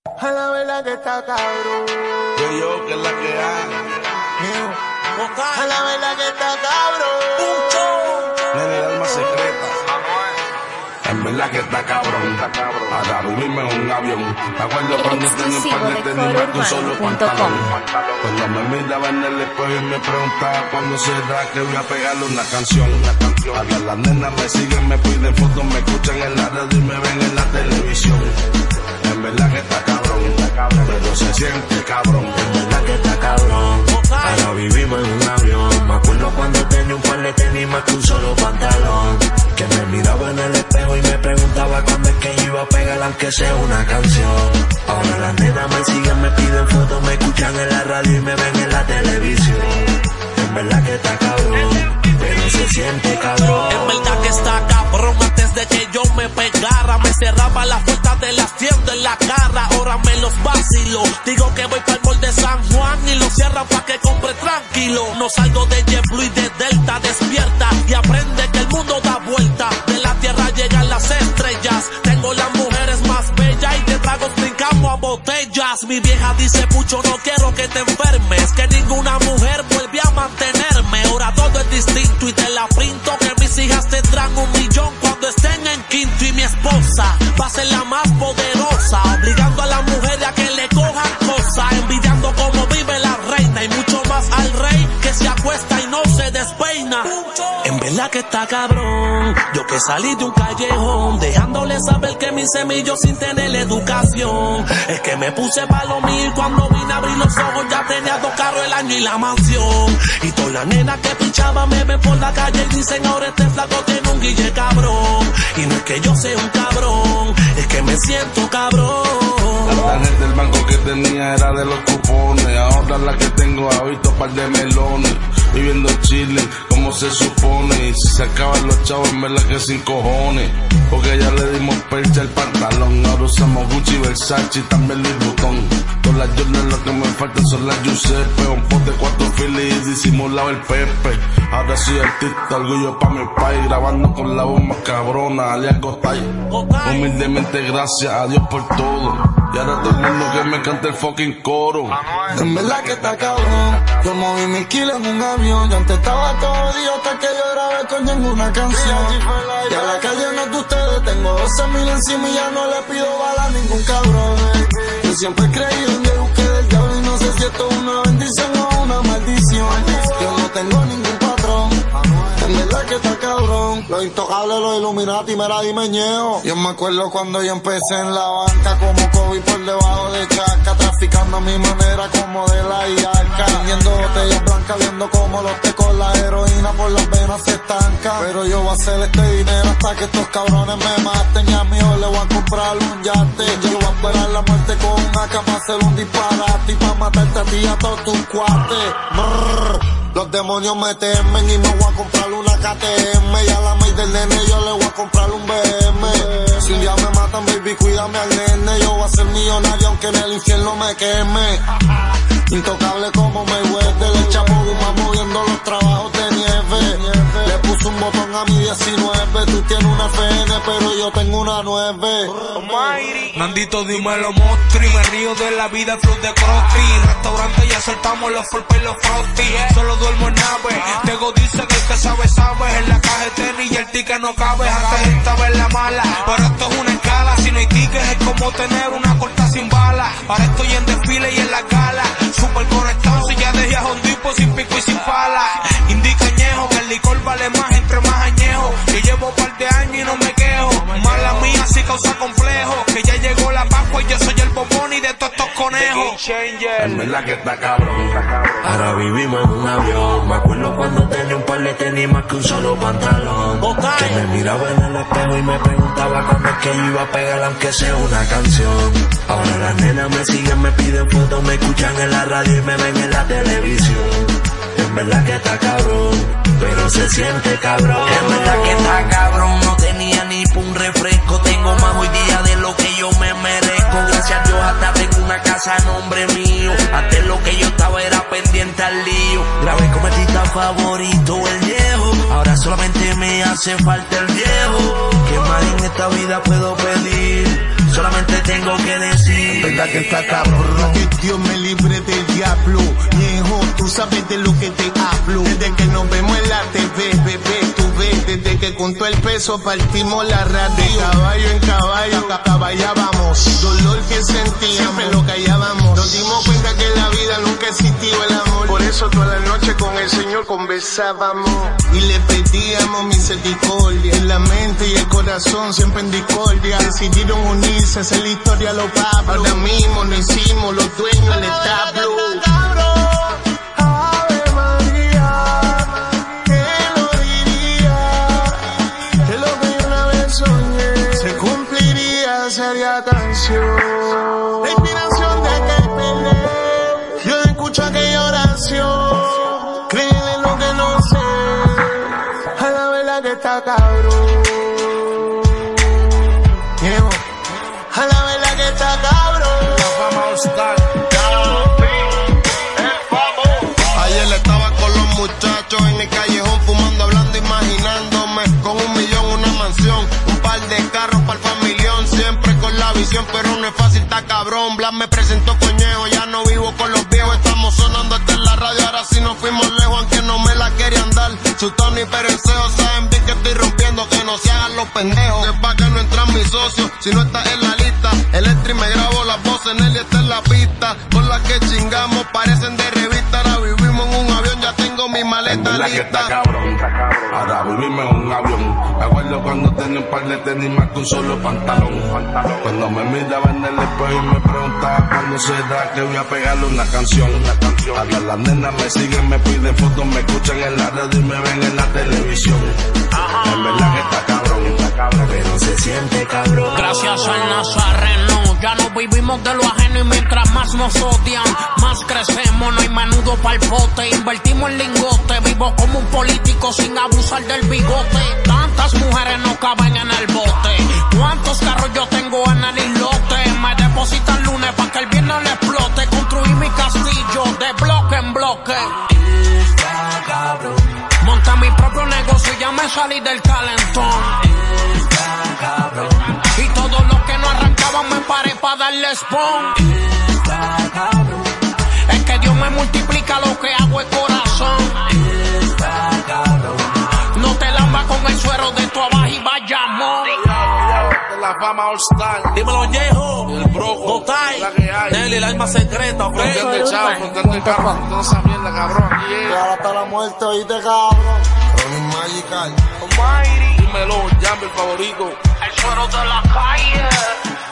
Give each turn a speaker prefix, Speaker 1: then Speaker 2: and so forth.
Speaker 1: A la verdad que está cabrón.
Speaker 2: Yo, que es la que hay.
Speaker 1: A la verdad que está cabrón.
Speaker 2: Nene, el alma secreta. En verdad que está cabrón. Para vivirme en un avión. Me acuerdo cuando tenía un par de tenis más que un solo pantalón. Cuando me miraba en el espejo y me preguntaba cuándo será que voy a pegarle una canción. Ahora las nenas me siguen, me piden fotos, me escuchan en la radio y me ven en la televisión. En verdad que está cabrón, pero se siente cabrón.
Speaker 3: En verdad que está cabrón. Ahora vivimos en un avión. Me acuerdo cuando tenía un par de tenis más que un solo pantalón. Que me miraba en el espejo y me preguntaba cuándo es que yo iba a pegar aunque sea una canción. Ahora las nenas me siguen, me piden fotos, me escuchan en la radio y me ven en la televisión. En verdad que está cabrón, pero se siente cabrón.
Speaker 4: En verdad que está cabrón, antes de que yo me pegara me cerraba las puertas de las tiendas en la cara. Ahora me los vacilo, digo que voy para el mall de San Juan y lo cierran pa' que compre tranquilo. No salgo de JetBlue y de Delta, despierta y aprende que el mundo da vuelta. De la tierra llegan las estrellas, tengo las mujeres más bellas y de tragos brincamos a botellas. Mi vieja dice, Pucho, no quiero que te enfermes, que ninguna mujer vuelve a mantenerme. Ahora todo es distinto y te la pinto, que mis hijas tendrán 1 millón cuando estén en quinto y mi esposa va a ser la más poderosa, obligando a las mujeres a que le cojan cosas, envidiando cómo vive la reina y mucho más al rey que se acuesta y no se despeina. En verdad que está cabrón, yo que salí de un callejón, dejándole saber que mi semillo sin tener educación. Es que me puse pa' lo mío y cuando vine a abrir los ojos ya tenía 2 carros, el año y la mansión. Y todas las nenas que pinchaban me ven por la calle y dicen, ahora este flaco tiene un guille cabrón. Y no es que yo sea un cabrón, es que me siento cabrón.
Speaker 2: La tarjeta del banco que tenía era de los cupones, ahora la que tengo ha visto par de melones. Viviendo en Chile como se supone, y si se acaban los chavos en verdad que sin cojones, porque ya le dimos percha al pantalón. Ahora usamos Gucci, Versace y también Louis Vuitton. Todas las Jordan lo que me faltan son las Giuseppe, un pote 4 filis y disimulado el Pepe. Ahora soy artista, orgullo pa' mi país, grabando con la voz más cabrona, alias Gotay. Humildemente gracias a Dios por todo. Y ahora todo el mundo que me cante el fucking coro.
Speaker 1: En verdad que está cabrón. Yo moví 1000 kilos en un avión. Yo antes estaba todo día hasta que yo grabé con ninguna canción. Y a la calle no es de ustedes. Tengo 12,000 encima y ya no le pido bala a ningún cabrón. Yo siempre he creído en Dios que del diablo y no sé si esto es una bendición o una maldición. Yo no tengo ningún patrón. En verdad que está cabrón. Los intocables, los Illuminati, mira, dime ñeo. Yo me acuerdo cuando yo empecé en la banca como Kobe por debajo de Chaca, traficando a mi manera como de la Iarca, vendiendo botellas blancas, viendo como los tecos, la heroína por las venas se estanca. Pero yo voy a hacer este dinero hasta que estos cabrones me maten, y a mi hijo le voy a comprar un yate. Yo voy a esperar la muerte con un AK para hacer un disparate y para matarte a ti y a todos tus cuates. Brrr. Los demonios me temen y me voy a comprar una KTM, y a la maíz del nene yo le voy a comprar un BM. Si un día me matan, baby, cuídame al nene. Yo voy a ser millonario aunque en el infierno me queme. Intocable como Mayweather, el Chapo Guzmán moviendo los trabajos de nieve. Le puse un botón a mi 19. Tú tienes una FN, pero yo tengo una 9.
Speaker 5: Nandito, dímelo, mostri. Me río de la vida, flow de crossfit. Restaurante y asaltamos los forpes y los frosty. Solo duermo en nave. Tego dice que el que sabe, sabe. En la caja de tenis y el ticket no cabe. Antes estaba en la mala, pero esto es una escala. Si no hay ticket es como tener una corta sin bala. Ahora estoy en desfile y en la gala. Super conectado, si ya dejé a Hondipo sin pico y sin pala. Indica añejo, que el licor vale más entre más añejo. Yo llevo par de años y no me quejo. Mala mía sí causa complejo, que ya llegó la Pascua y yo soy el bombón y de todos estos conejos.
Speaker 2: En verdad que está cabrón.
Speaker 3: Ahora vivimos en un avión. Me acuerdo cuando tenía un par de tenis más que un solo pantalón. Que me miraba en el espejo y me preguntaba cuándo es que yo iba a pegar aunque sea una canción. Ahora las nenas me siguen, me piden fotos, me escuchan en la radio y me ven en la televisión. En verdad que está cabrón, pero se siente cabrón. En verdad que está cabrón, no tenía ni pa' un refresco. Tengo más hoy día de lo que yo me merezco. Gracias a Dios hasta tengo una casa a nombre mío. Antes lo que yo estaba era pendiente al lío. Grabé con mi artista favorito, el viejo. Ahora solamente me hace falta el viejo. ¿Qué más en esta vida puedo pedir? Solamente tengo que decir
Speaker 2: verdad que está cabrón.
Speaker 1: Que Dios me libre del diablo. Viejo, tú sabes de lo que te hablo. Desde que nos vemos en la TV, bebé, tú ves. Desde que con todo el peso partimos la radio. De caballo en caballo, caballábamos. Dolor que sentíamos, siempre lo callábamos. Nos dimos cuenta que en la vida nunca existió el amor. Por eso toda la noche con el Señor conversábamos. Y le pedíamos misericordia. En la mente y el corazón siempre en discordia. Decidieron unirse, hacer la historia a los Pablo. Ahora mismo nos hicimos los dueños del establo. Ave María, ¿quién lo diría? Que lo que yo una vez soñé se cumpliría, sería canción. La inspiración de que peleé, yo escucho aquella oración. Créele lo que no sé, a la verdad que está cabrón. A la verdad que está cabrón.
Speaker 2: La fama está.
Speaker 1: Ayer estaba con los muchachos en el callejón fumando, hablando, imaginándome con 1 millón, una mansión, un par de carros para el familión, siempre con la visión, pero no es fácil, está cabrón. Blas me presentó coñejo, ya no vivo con los viejos, estamos sonando hasta en la radio, ahora sí nos fuimos lejos, aunque no me la querían dar. Su Tony Perenceo, saben bien que estoy rompiendo, que no se hagan los pendejos, que pa' que no entran mis socios, si no está en la lista. Electric me grabó las voces, Nelly está en la pista, con las que chingamos parecen de revista. Ahora vivimos en un avión, ya tengo mi maleta lista.
Speaker 2: Que está cabrón. Ahora vivimos en un avión. Me acuerdo cuando tenía un par de tenis más que un solo pantalón. Cuando me miraba en el espejo y me preguntaba cuándo será que voy a pegarle una canción. Ahora las nenas me siguen, me piden fotos, me escuchan en la radio y me ven en la televisión. En verdad que está cabrón, pero se siente cabrón.
Speaker 6: Gracias al Nazareno, ya no vivimos de lo ajeno y mientras más nos odian, más crecemos, no hay menudo pa'l pote, invertimos en lingote, vivo como un político sin abusar del bigote, tantas mujeres no caben en el bote, cuántos carros yo tengo en el islote, me depositan lunes pa' que el viernes le explote, construí mi castillo de bloque en bloque. Monté mi propio negocio y ya me salí del calentón. Y todo lo que no arrancaba me paré pa' darle spawn. Es que Dios me multiplica lo que hago de corazón. No te lambas con el suero de tu abajo y vaya amor.
Speaker 2: La fama All Star.
Speaker 4: Dímelo, Ñejo.
Speaker 2: El Broco.
Speaker 4: Gotay.
Speaker 2: La que hay.
Speaker 4: Nelly, el alma secreta, ¿ok?
Speaker 2: Frontera de chavo, frontera de carro, toda esa mierda, cabrón.
Speaker 1: Ahora hasta la muerte, oíste, cabrón. Ronnie Magical.
Speaker 4: Almighty.
Speaker 2: Dímelo, Jambe, el favorito.
Speaker 6: El suero de la calle.